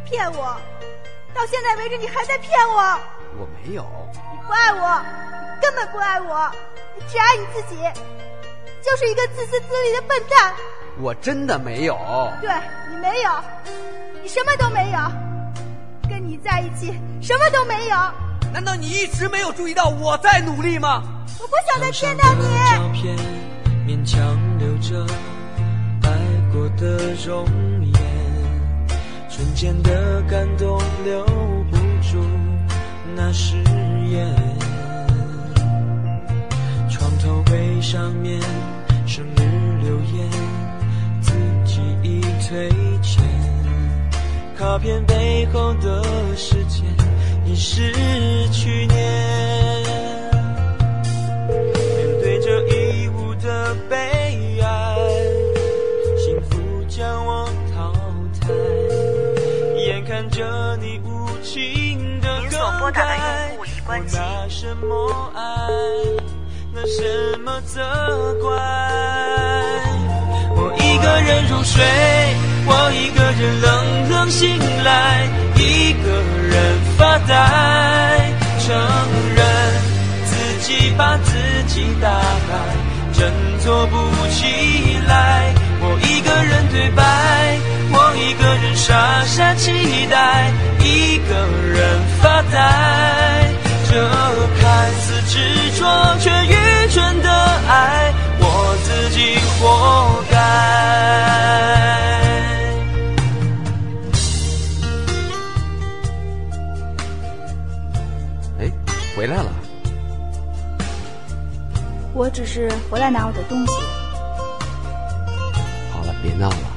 骗我，到现在为止你还在骗我。 我没有。 你不爱我，你根本不爱我，你只爱你自己，就是一个自私自利的笨蛋。 我真的没有。 对，你没有，你什么都没有，跟你在一起什么都没有。 难道你一直没有注意到我在努力吗？ 我不想再见到你。 照片勉强留着爱过的容颜，瞬间的感动留不住那誓言。床头柜上面生日留言，自己已推荐，卡片背后的时间已是去年。面对着义无的悲哀，幸福将我淘汰，眼看着你无情的更改，我拿什么爱，拿什么责怪？我一个人入睡，我一个人冷冷醒来，一个人发呆，承认自己把自己打败，振作不起来。我一个人对白，我一个人傻傻期待，一个人发呆。这看似执着却愚蠢的爱，我自己活该。 哎，回来了。 我只是回来拿我的东西。 好了，别闹了。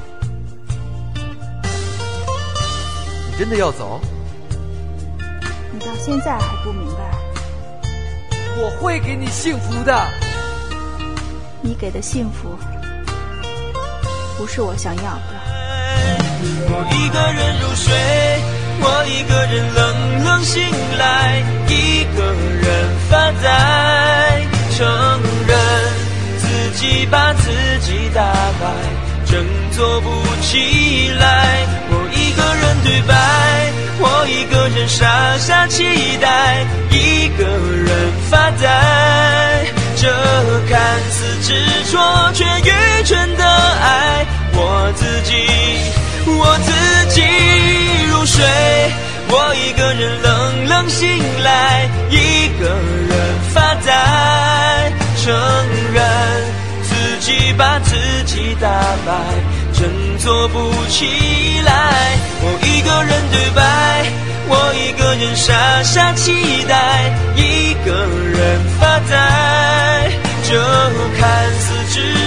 你真的要走？ 你到现在还不明白？ 我会给你幸福的。 你给的幸福不是我想要的。 我一个人入睡，我一个人冷冷醒来，一个人发呆，承认自己把自己打败，振作不起来。我一个人对白，我一个人傻傻期待，一个人发呆。这看似执着却愚蠢的爱，我自己入睡，我一个人冷冷醒来，一个人发呆，承认自己把自己打败，振作不起来。我一个人对白，我一个人傻傻期待，一个人发呆。这看似